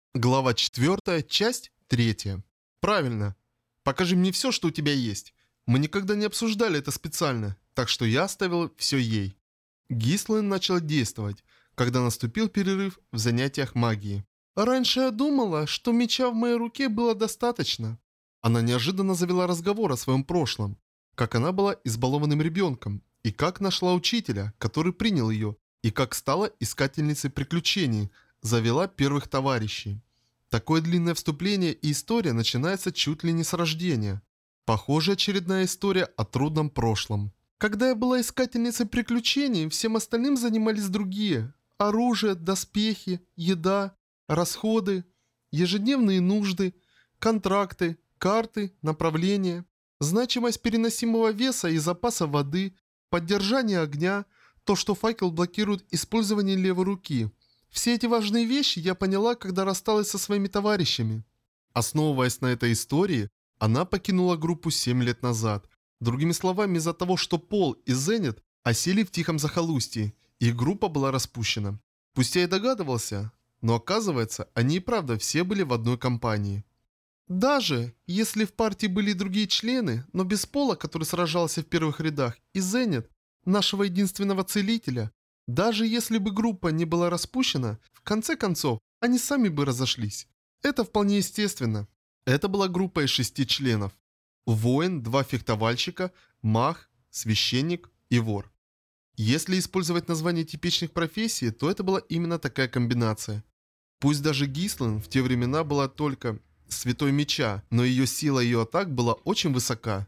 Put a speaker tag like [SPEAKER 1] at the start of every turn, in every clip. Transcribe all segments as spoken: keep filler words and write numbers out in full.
[SPEAKER 1] Глава четвёртая, часть третья. Правильно. Покажи мне все, что у тебя есть. Мы никогда не обсуждали это специально, так что я оставил все ей. Гислен начал действовать, когда наступил перерыв в занятиях магии. Раньше я думала, что меча в моей руке было достаточно. Она неожиданно завела разговор о своем прошлом, как она была избалованным ребенком, и как нашла учителя, который принял ее, и как стала искательницей приключений, завела первых товарищей. Такое длинное вступление и история начинается чуть ли не с рождения. Похоже, очередная история о трудном прошлом. Когда я была искательницей приключений, всем остальным занимались другие. Оружие, доспехи, еда, расходы, ежедневные нужды, контракты, карты, направления, значимость переносимого веса и запаса воды, поддержание огня, то, что факел блокирует использование левой руки. Все эти важные вещи я поняла, когда рассталась со своими товарищами. Основываясь на этой истории, она покинула группу семь лет назад. Другими словами, из-за того, что Пол и Зенит осели в тихом захолустье, их группа была распущена. Пусть я и догадывался, но оказывается, они и правда все были в одной компании. Даже если в партии были и другие члены, но без Пола, который сражался в первых рядах, и Зенит, нашего единственного целителя, даже если бы группа не была распущена, в конце концов, они сами бы разошлись. Это вполне естественно. Это была группа из шести членов. Воин, два фехтовальщика, маг, священник и вор. Если использовать название типичных профессий, то это была именно такая комбинация. Пусть даже Гислен в те времена была только святой меча, но ее сила ее атак была очень высока.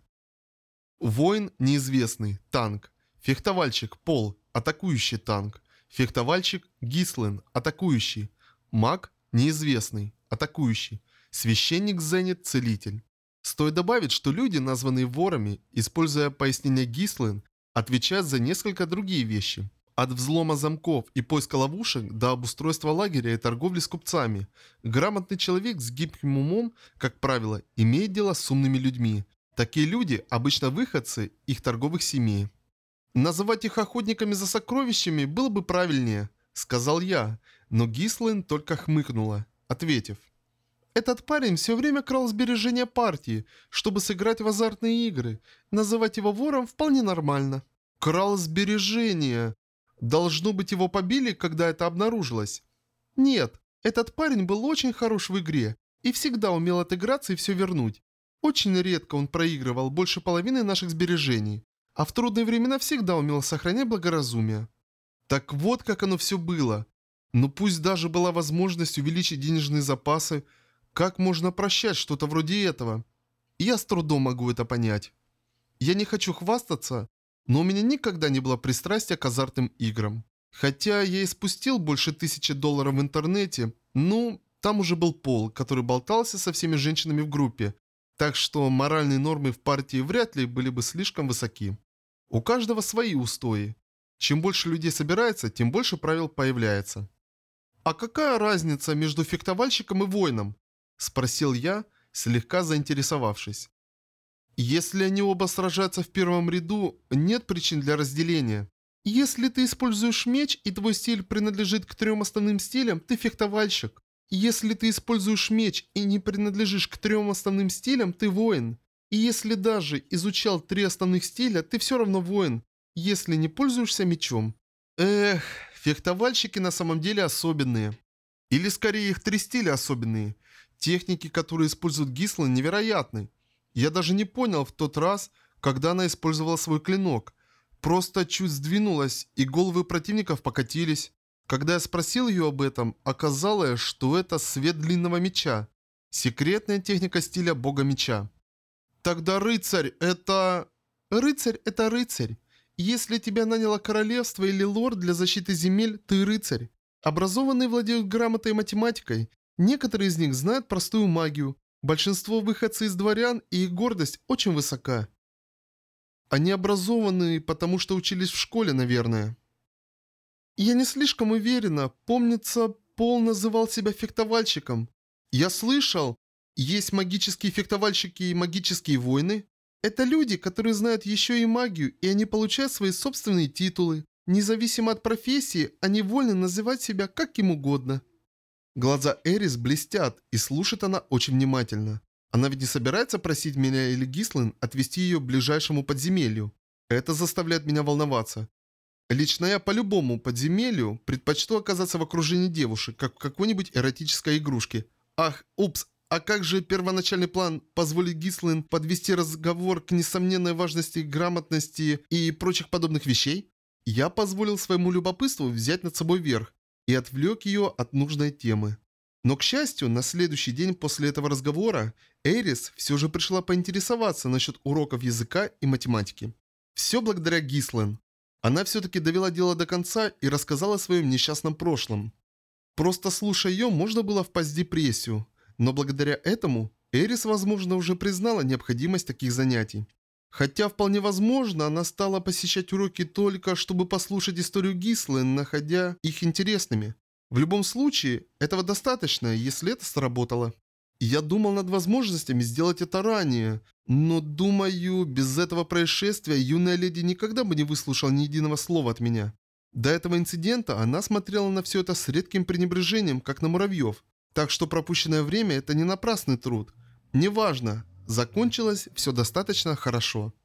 [SPEAKER 1] Воин неизвестный, танк. Фехтовальщик Пол, атакующий танк. Фехтовальщик Гислен, атакующий. Маг неизвестный, атакующий. Священник Зенит, целитель. Стоит добавить, что люди, названные ворами, используя пояснение Гислен, отвечают за несколько другие вещи. От взлома замков и поиска ловушек до обустройства лагеря и торговли с купцами. Грамотный человек с гибким умом, как правило, имеет дело с умными людьми. Такие люди обычно выходцы их торговых семей. «Называть их охотниками за сокровищами было бы правильнее», — сказал я, но Гислен только хмыкнула, ответив. «Этот парень все время крал сбережения партии, чтобы сыграть в азартные игры. Называть его вором вполне нормально». «Крал сбережения. Должно быть, его побили, когда это обнаружилось». «Нет, этот парень был очень хорош в игре и всегда умел отыграться и все вернуть. Очень редко он проигрывал больше половины наших сбережений, а в трудные времена всегда умел сохранять благоразумие». Так вот как оно все было. Но пусть даже была возможность увеличить денежные запасы, как можно прощать что-то вроде этого? Я с трудом могу это понять. Я не хочу хвастаться, но у меня никогда не было пристрастия к азартным играм. Хотя я и спустил больше тысячи долларов в интернете, ну, там уже был Пол, который болтался со всеми женщинами в группе, так что моральные нормы в партии вряд ли были бы слишком высоки. У каждого свои устои. Чем больше людей собирается, тем больше правил появляется. «А какая разница между фехтовальщиком и воином?» – спросил я, слегка заинтересовавшись. «Если они оба сражаются в первом ряду, нет причин для разделения. Если ты используешь меч и твой стиль принадлежит к трем основным стилям, ты фехтовальщик. Если ты используешь меч и не принадлежишь к трем основным стилям, ты воин. И если даже изучал три основных стиля, ты все равно воин, если не пользуешься мечом». Эх, фехтовальщики на самом деле особенные. Или скорее их три стиля особенные. Техники, которые используют Гислен, невероятны. Я даже не понял в тот раз, когда она использовала свой клинок. Просто чуть сдвинулась, и головы противников покатились. Когда я спросил ее об этом, оказалось, что это свет длинного меча. Секретная техника стиля бога меча. Тогда рыцарь это... Рыцарь это рыцарь. Если тебя наняло королевство или лорд для защиты земель, ты рыцарь. Образованные владеют грамотой и математикой. Некоторые из них знают простую магию. Большинство выходцы из дворян, и их гордость очень высока. Они образованные, потому что учились в школе, наверное. Я не слишком уверена. Помнится, Пол называл себя фехтовальщиком. Я слышал, есть магические фехтовальщики и магические воины. Это люди, которые знают еще и магию, и они получают свои собственные титулы. Независимо от профессии, они вольны называть себя как им угодно. Глаза Эрис блестят, и слушает она очень внимательно. Она ведь не собирается просить меня или Гислин отвести ее к ближайшему подземелью. Это заставляет меня волноваться. Лично я по любому подземелью предпочту оказаться в окружении девушек, как в какой-нибудь эротической игрушке. Ах, упс, а как же первоначальный план позволить Гислин подвести разговор к несомненной важности, грамотности и прочих подобных вещей? Я позволил своему любопытству взять над собой верх и отвлек ее от нужной темы. Но, к счастью, на следующий день после этого разговора Эрис все же пришла поинтересоваться насчет уроков языка и математики. Все благодаря Гислин. Она все-таки довела дело до конца и рассказала о своем несчастном прошлом. Просто слушая ее, можно было впасть в депрессию. Но благодаря этому Эрис, возможно, уже признала необходимость таких занятий. Хотя вполне возможно, она стала посещать уроки только, чтобы послушать историю Гислин, находя их интересными. В любом случае, этого достаточно, если это сработало. Я думал над возможностями сделать это ранее, но, думаю, без этого происшествия юная леди никогда бы не выслушала ни единого слова от меня. До этого инцидента она смотрела на все это с редким пренебрежением, как на муравьев. Так что пропущенное время – это не напрасный труд. Неважно, закончилось все достаточно хорошо.